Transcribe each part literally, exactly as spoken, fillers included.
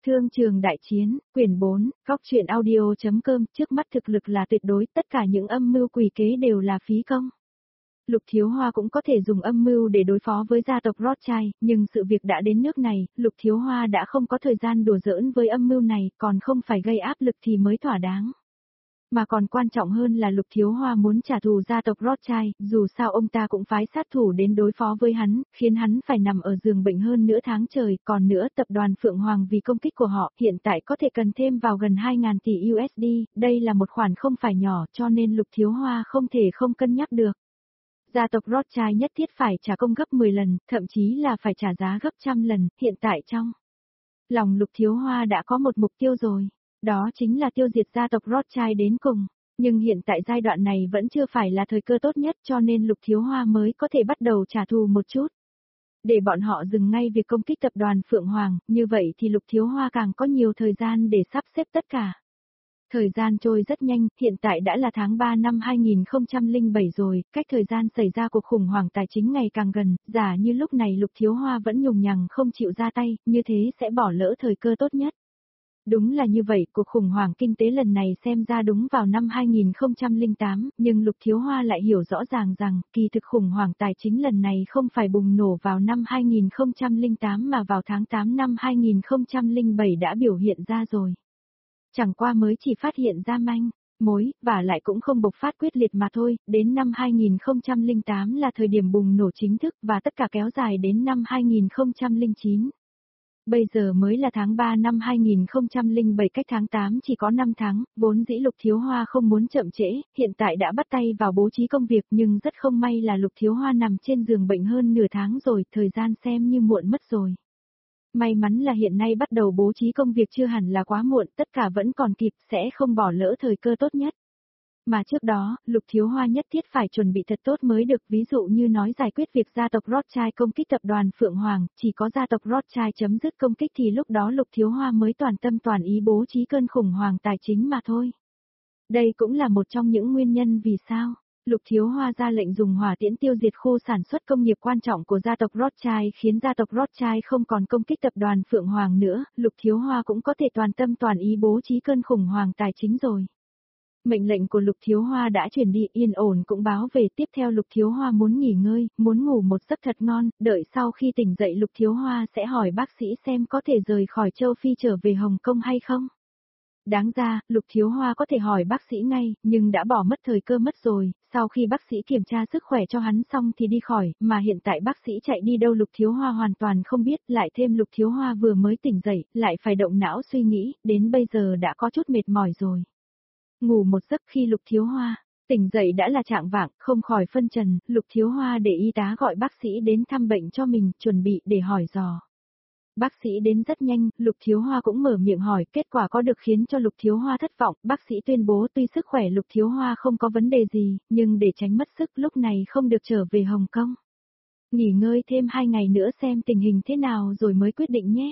Thương trường đại chiến, quyển bốn, góc truyện audio.com, trước mắt thực lực là tuyệt đối, tất cả những âm mưu quỷ kế đều là phí công. Lục Thiếu Hoa cũng có thể dùng âm mưu để đối phó với gia tộc Rothschild, nhưng sự việc đã đến nước này, Lục Thiếu Hoa đã không có thời gian đùa giỡn với âm mưu này, còn không phải gây áp lực thì mới thỏa đáng. Mà còn quan trọng hơn là Lục Thiếu Hoa muốn trả thù gia tộc Rothschild, dù sao ông ta cũng phái sát thủ đến đối phó với hắn, khiến hắn phải nằm ở giường bệnh hơn nửa tháng trời, còn nữa tập đoàn Phượng Hoàng vì công kích của họ hiện tại có thể cần thêm vào gần hai nghìn tỷ u ét đê, đây là một khoản không phải nhỏ cho nên Lục Thiếu Hoa không thể không cân nhắc được. Gia tộc Rothschild nhất thiết phải trả công gấp mười lần, thậm chí là phải trả giá gấp trăm lần, hiện tại trong lòng Lục Thiếu Hoa đã có một mục tiêu rồi. Đó chính là tiêu diệt gia tộc Rothschild đến cùng. Nhưng hiện tại giai đoạn này vẫn chưa phải là thời cơ tốt nhất cho nên Lục Thiếu Hoa mới có thể bắt đầu trả thù một chút. Để bọn họ dừng ngay việc công kích tập đoàn Phượng Hoàng, như vậy thì Lục Thiếu Hoa càng có nhiều thời gian để sắp xếp tất cả. Thời gian trôi rất nhanh, hiện tại đã là tháng ba năm hai nghìn không trăm lẻ bảy rồi, cách thời gian xảy ra cuộc khủng hoảng tài chính ngày càng gần, giả như lúc này Lục Thiếu Hoa vẫn nhùng nhằng không chịu ra tay, như thế sẽ bỏ lỡ thời cơ tốt nhất. Đúng là như vậy, cuộc khủng hoảng kinh tế lần này xem ra đúng vào năm hai nghìn không trăm lẻ tám, nhưng Lục Thiếu Hoa lại hiểu rõ ràng rằng, kỳ thực khủng hoảng tài chính lần này không phải bùng nổ vào năm hai nghìn không trăm lẻ tám mà vào tháng tám năm hai nghìn không trăm lẻ bảy đã biểu hiện ra rồi. Chẳng qua mới chỉ phát hiện ra manh mối, và lại cũng không bộc phát quyết liệt mà thôi, đến năm hai nghìn không trăm lẻ tám là thời điểm bùng nổ chính thức và tất cả kéo dài đến năm hai nghìn không trăm lẻ chín. Bây giờ mới là tháng ba năm hai nghìn không trăm lẻ bảy, cách tháng tám chỉ có năm tháng, vốn dĩ Lục Thiếu Hoa không muốn chậm trễ, hiện tại đã bắt tay vào bố trí công việc nhưng rất không may là Lục Thiếu Hoa nằm trên giường bệnh hơn nửa tháng rồi, thời gian xem như muộn mất rồi. May mắn là hiện nay bắt đầu bố trí công việc chưa hẳn là quá muộn, tất cả vẫn còn kịp, sẽ không bỏ lỡ thời cơ tốt nhất. Mà trước đó, Lục Thiếu Hoa nhất thiết phải chuẩn bị thật tốt mới được, ví dụ như nói giải quyết việc gia tộc Rothschild công kích tập đoàn Phượng Hoàng, chỉ có gia tộc Rothschild chấm dứt công kích thì lúc đó Lục Thiếu Hoa mới toàn tâm toàn ý bố trí cơn khủng hoảng tài chính mà thôi. Đây cũng là một trong những nguyên nhân vì sao Lục Thiếu Hoa ra lệnh dùng hỏa tiễn tiêu diệt khu sản xuất công nghiệp quan trọng của gia tộc Rothschild, khiến gia tộc Rothschild không còn công kích tập đoàn Phượng Hoàng nữa, Lục Thiếu Hoa cũng có thể toàn tâm toàn ý bố trí cơn khủng hoảng tài chính rồi. Mệnh lệnh của Lục Thiếu Hoa đã chuyển đi, yên ổn cũng báo về, tiếp theo Lục Thiếu Hoa muốn nghỉ ngơi, muốn ngủ một giấc thật ngon, đợi sau khi tỉnh dậy Lục Thiếu Hoa sẽ hỏi bác sĩ xem có thể rời khỏi châu Phi trở về Hồng Kông hay không. Đáng ra, Lục Thiếu Hoa có thể hỏi bác sĩ ngay, nhưng đã bỏ mất thời cơ mất rồi, sau khi bác sĩ kiểm tra sức khỏe cho hắn xong thì đi khỏi, mà hiện tại bác sĩ chạy đi đâu Lục Thiếu Hoa hoàn toàn không biết, lại thêm Lục Thiếu Hoa vừa mới tỉnh dậy, lại phải động não suy nghĩ, đến bây giờ đã có chút mệt mỏi rồi. Ngủ một giấc khi Lục Thiếu Hoa tỉnh dậy đã là trạng vạng, không khỏi phân trần, Lục Thiếu Hoa để y tá gọi bác sĩ đến thăm bệnh cho mình, chuẩn bị để hỏi dò. Bác sĩ đến rất nhanh, Lục Thiếu Hoa cũng mở miệng hỏi, kết quả có được khiến cho Lục Thiếu Hoa thất vọng, bác sĩ tuyên bố tuy sức khỏe Lục Thiếu Hoa không có vấn đề gì, nhưng để tránh mất sức lúc này không được trở về Hồng Kông. Nghỉ ngơi thêm hai ngày nữa xem tình hình thế nào rồi mới quyết định nhé.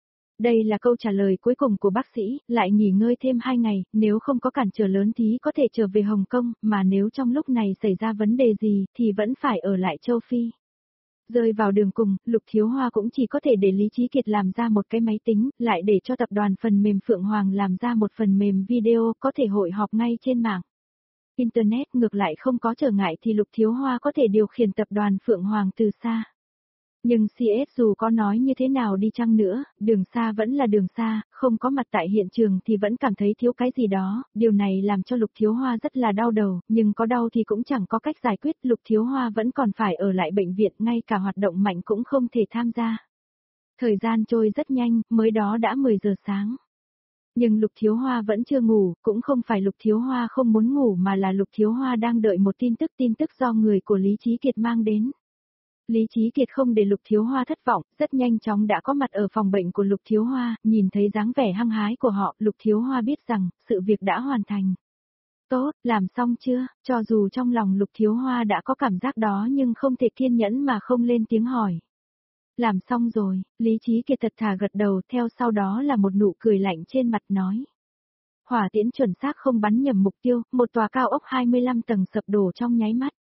Đây là câu trả lời cuối cùng của bác sĩ, lại nghỉ ngơi thêm hai ngày, nếu không có cản trở lớn thì có thể trở về Hồng Kông, mà nếu trong lúc này xảy ra vấn đề gì thì vẫn phải ở lại châu Phi. Rơi vào đường cùng, Lục Thiếu Hoa cũng chỉ có thể để Lý Chí Kiệt làm ra một cái máy tính, lại để cho tập đoàn phần mềm Phượng Hoàng làm ra một phần mềm video có thể hội họp ngay trên mạng. Internet ngược lại không có trở ngại thì Lục Thiếu Hoa có thể điều khiển tập đoàn Phượng Hoàng từ xa. Nhưng xê ét dù có nói như thế nào đi chăng nữa, đường xa vẫn là đường xa, không có mặt tại hiện trường thì vẫn cảm thấy thiếu cái gì đó, điều này làm cho Lục Thiếu Hoa rất là đau đầu, nhưng có đau thì cũng chẳng có cách giải quyết, Lục Thiếu Hoa vẫn còn phải ở lại bệnh viện, ngay cả hoạt động mạnh cũng không thể tham gia. Thời gian trôi rất nhanh, mới đó đã mười giờ sáng. Nhưng Lục Thiếu Hoa vẫn chưa ngủ, cũng không phải Lục Thiếu Hoa không muốn ngủ mà là Lục Thiếu Hoa đang đợi một tin tức tin tức do người của Lý Chí Kiệt mang đến. Lý Chí Kiệt không để Lục Thiếu Hoa thất vọng, rất nhanh chóng đã có mặt ở phòng bệnh của Lục Thiếu Hoa, nhìn thấy dáng vẻ hăng hái của họ, Lục Thiếu Hoa biết rằng, sự việc đã hoàn thành. Tốt, làm xong chưa, cho dù trong lòng Lục Thiếu Hoa đã có cảm giác đó nhưng không thể kiên nhẫn mà không lên tiếng hỏi. Làm xong rồi, Lý Chí Kiệt thật thà gật đầu, theo sau đó là một nụ cười lạnh trên mặt nói. Hỏa tiễn chuẩn xác không bắn nhầm mục tiêu, một tòa cao ốc hai mươi lăm tầng sập đổ trong nháy mắt.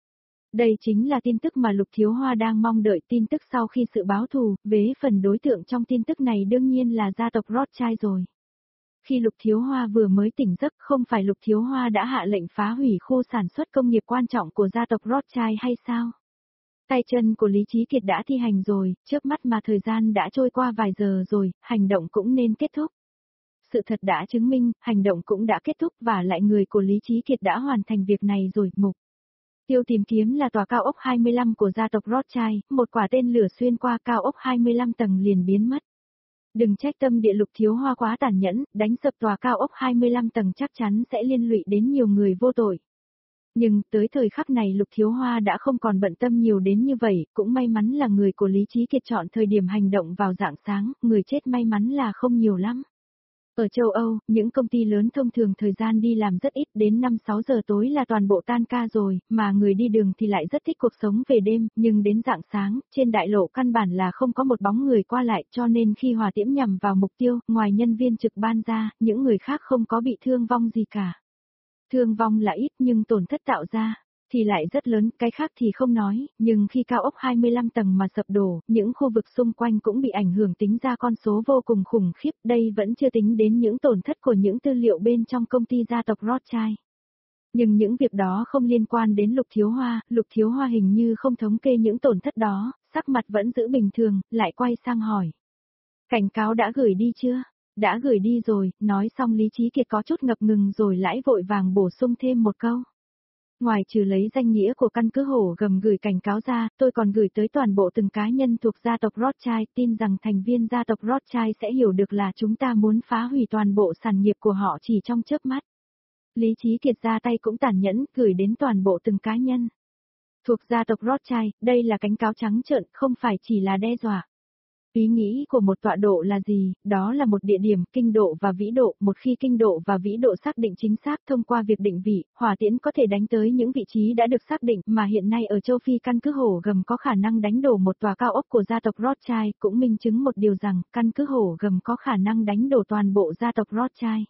Đây chính là tin tức mà Lục Thiếu Hoa đang mong đợi, tin tức sau khi sự báo thù, vế phần đối tượng trong tin tức này đương nhiên là gia tộc Rothschild rồi. Khi Lục Thiếu Hoa vừa mới tỉnh giấc, không phải Lục Thiếu Hoa đã hạ lệnh phá hủy khu sản xuất công nghiệp quan trọng của gia tộc Rothschild hay sao? Tay chân của Lý Chí Kiệt đã thi hành rồi, trước mắt mà thời gian đã trôi qua vài giờ rồi, hành động cũng nên kết thúc. Sự thật đã chứng minh, hành động cũng đã kết thúc và lại người của Lý Chí Kiệt đã hoàn thành việc này rồi. Mục tiêu tìm kiếm là tòa cao ốc hai mươi lăm của gia tộc Rothschild, một quả tên lửa xuyên qua cao ốc hai mươi lăm tầng liền biến mất. Đừng trách tâm địa Lục Thiếu Hoa quá tàn nhẫn, đánh sập tòa cao ốc hai mươi lăm tầng chắc chắn sẽ liên lụy đến nhiều người vô tội. Nhưng, tới thời khắc này Lục Thiếu Hoa đã không còn bận tâm nhiều đến như vậy, cũng may mắn là người của Lý Chí Kiệt chọn thời điểm hành động vào rạng sáng, người chết may mắn là không nhiều lắm. Ở châu Âu, những công ty lớn thông thường thời gian đi làm rất ít, đến năm sáu giờ tối là toàn bộ tan ca rồi, mà người đi đường thì lại rất thích cuộc sống về đêm, nhưng đến rạng sáng, trên đại lộ căn bản là không có một bóng người qua lại, cho nên khi hỏa tiễn nhằm vào mục tiêu, ngoài nhân viên trực ban ra, những người khác không có bị thương vong gì cả. Thương vong là ít nhưng tổn thất tạo ra thì lại rất lớn, cái khác thì không nói, nhưng khi cao ốc hai mươi lăm tầng mà sập đổ, những khu vực xung quanh cũng bị ảnh hưởng, tính ra con số vô cùng khủng khiếp, đây vẫn chưa tính đến những tổn thất của những tư liệu bên trong công ty gia tộc Rothschild. Nhưng những việc đó không liên quan đến Lục Thiếu Hoa, Lục Thiếu Hoa hình như không thống kê những tổn thất đó, sắc mặt vẫn giữ bình thường, lại quay sang hỏi. Cảnh cáo đã gửi đi chưa? Đã gửi đi rồi, nói xong Lý Chí Kiệt có chút ngập ngừng rồi lãi vội vàng bổ sung thêm một câu. Ngoài trừ lấy danh nghĩa của căn cứ hổ gầm gửi cảnh cáo ra, tôi còn gửi tới toàn bộ từng cá nhân thuộc gia tộc Rothschild, tin rằng thành viên gia tộc Rothschild sẽ hiểu được là chúng ta muốn phá hủy toàn bộ sản nghiệp của họ chỉ trong chớp mắt. Lý Chí Kiệt ra tay cũng tàn nhẫn, gửi đến toàn bộ từng cá nhân thuộc gia tộc Rothschild, đây là cảnh cáo trắng trợn, không phải chỉ là đe dọa. Ý nghĩ của một tọa độ là gì? Đó là một địa điểm, kinh độ và vĩ độ, một khi kinh độ và vĩ độ xác định chính xác thông qua việc định vị, hỏa tiễn có thể đánh tới những vị trí đã được xác định, mà hiện nay ở châu Phi căn cứ hổ gầm có khả năng đánh đổ một tòa cao ốc của gia tộc Rothschild, cũng minh chứng một điều rằng, căn cứ hổ gầm có khả năng đánh đổ toàn bộ gia tộc Rothschild.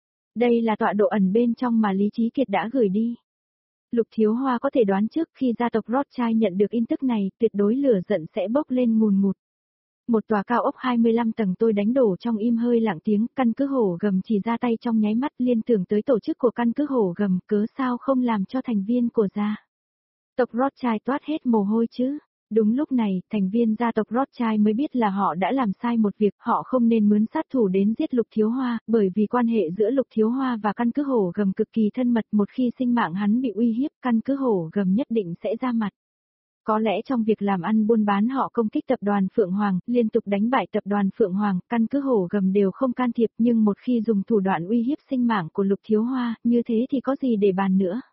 Đây là tọa độ ẩn bên trong mà Lý Chí Kiệt đã gửi đi. Lục Thiếu Hoa có thể đoán trước khi gia tộc Rothschild nhận được tin tức này, tuyệt đối lửa giận sẽ bốc lên ngùn ngụt. Một tòa cao ốc hai mươi lăm tầng tôi đánh đổ trong im hơi lặng tiếng, căn cứ hổ gầm chỉ ra tay trong nháy mắt, liên tưởng tới tổ chức của căn cứ hổ gầm, cớ sao không làm cho thành viên của gia tộc Rothschild toát hết mồ hôi chứ. Đúng lúc này, thành viên gia tộc Rothschild mới biết là họ đã làm sai một việc, họ không nên mướn sát thủ đến giết Lục Thiếu Hoa, bởi vì quan hệ giữa Lục Thiếu Hoa và căn cứ hổ gầm cực kỳ thân mật, một khi sinh mạng hắn bị uy hiếp, căn cứ hổ gầm nhất định sẽ ra mặt. Có lẽ trong việc làm ăn buôn bán họ công kích tập đoàn Phượng Hoàng, liên tục đánh bại tập đoàn Phượng Hoàng, căn cứ hổ gầm đều không can thiệp, nhưng một khi dùng thủ đoạn uy hiếp sinh mạng của Lục Thiếu Hoa, như thế thì có gì để bàn nữa.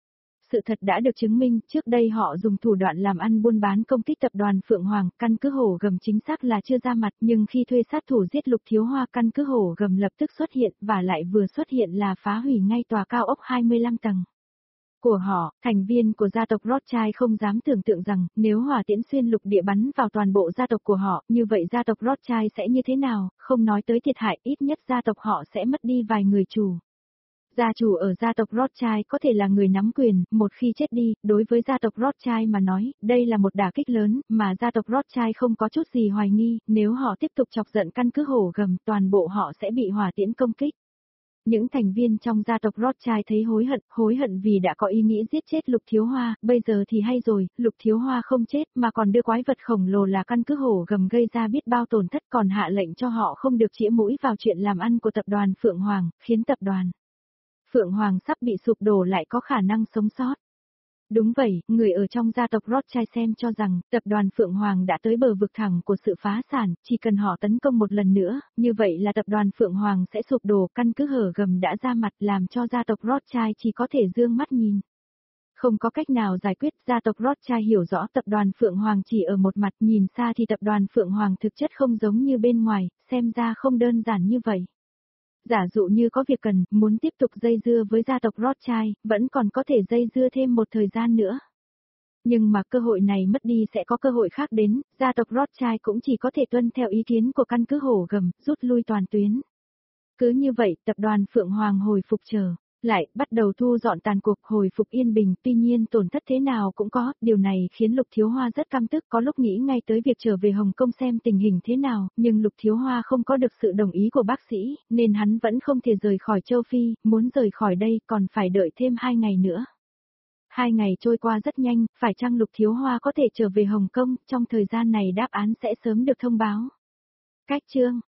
Sự thật đã được chứng minh, trước đây họ dùng thủ đoạn làm ăn buôn bán công kích tập đoàn Phượng Hoàng, căn cứ hổ gầm chính xác là chưa ra mặt, nhưng khi thuê sát thủ giết Lục Thiếu Hoa, căn cứ hổ gầm lập tức xuất hiện, và lại vừa xuất hiện là phá hủy ngay tòa cao ốc hai mươi lăm tầng. Của họ, thành viên của gia tộc Rothschild không dám tưởng tượng rằng, nếu hỏa tiễn xuyên lục địa bắn vào toàn bộ gia tộc của họ, như vậy gia tộc Rothschild sẽ như thế nào, không nói tới thiệt hại, ít nhất gia tộc họ sẽ mất đi vài người chủ. Gia chủ ở gia tộc Rothschild có thể là người nắm quyền, một khi chết đi, đối với gia tộc Rothschild mà nói, đây là một đả kích lớn, mà gia tộc Rothschild không có chút gì hoài nghi, nếu họ tiếp tục chọc giận căn cứ hổ gầm, toàn bộ họ sẽ bị hỏa tiễn công kích. Những thành viên trong gia tộc Rothschild thấy hối hận, hối hận vì đã có ý nghĩ giết chết Lục Thiếu Hoa, bây giờ thì hay rồi, Lục Thiếu Hoa không chết mà còn đưa quái vật khổng lồ là căn cứ hổ gầm gây ra biết bao tổn thất, còn hạ lệnh cho họ không được chĩa mũi vào chuyện làm ăn của tập đoàn Phượng Hoàng, khiến tập đoàn Phượng Hoàng sắp bị sụp đổ lại có khả năng sống sót. Đúng vậy, người ở trong gia tộc Rothschild xem cho rằng, tập đoàn Phượng Hoàng đã tới bờ vực thẳm của sự phá sản, chỉ cần họ tấn công một lần nữa, như vậy là tập đoàn Phượng Hoàng sẽ sụp đổ, căn cứ hở gầm đã ra mặt làm cho gia tộc Rothschild chỉ có thể dương mắt nhìn. Không có cách nào giải quyết, gia tộc Rothschild hiểu rõ tập đoàn Phượng Hoàng chỉ ở một mặt, nhìn xa thì tập đoàn Phượng Hoàng thực chất không giống như bên ngoài, xem ra không đơn giản như vậy. Giả dụ như có việc cần, muốn tiếp tục dây dưa với gia tộc Rothschild, vẫn còn có thể dây dưa thêm một thời gian nữa. Nhưng mà cơ hội này mất đi sẽ có cơ hội khác đến, gia tộc Rothschild cũng chỉ có thể tuân theo ý kiến của căn cứ hổ gầm, rút lui toàn tuyến. Cứ như vậy, tập đoàn Phượng Hoàng hồi phục chờ. lại bắt đầu thu dọn tàn cuộc hồi phục yên bình, tuy nhiên tổn thất thế nào cũng có, điều này khiến Lục Thiếu Hoa rất căm tức, có lúc nghĩ ngay tới việc trở về Hồng Kông xem tình hình thế nào, nhưng Lục Thiếu Hoa không có được sự đồng ý của bác sĩ, nên hắn vẫn không thể rời khỏi châu Phi, muốn rời khỏi đây còn phải đợi thêm hai ngày nữa. Hai ngày trôi qua rất nhanh, phải chăng Lục Thiếu Hoa có thể trở về Hồng Kông, trong thời gian này đáp án sẽ sớm được thông báo. Cách chương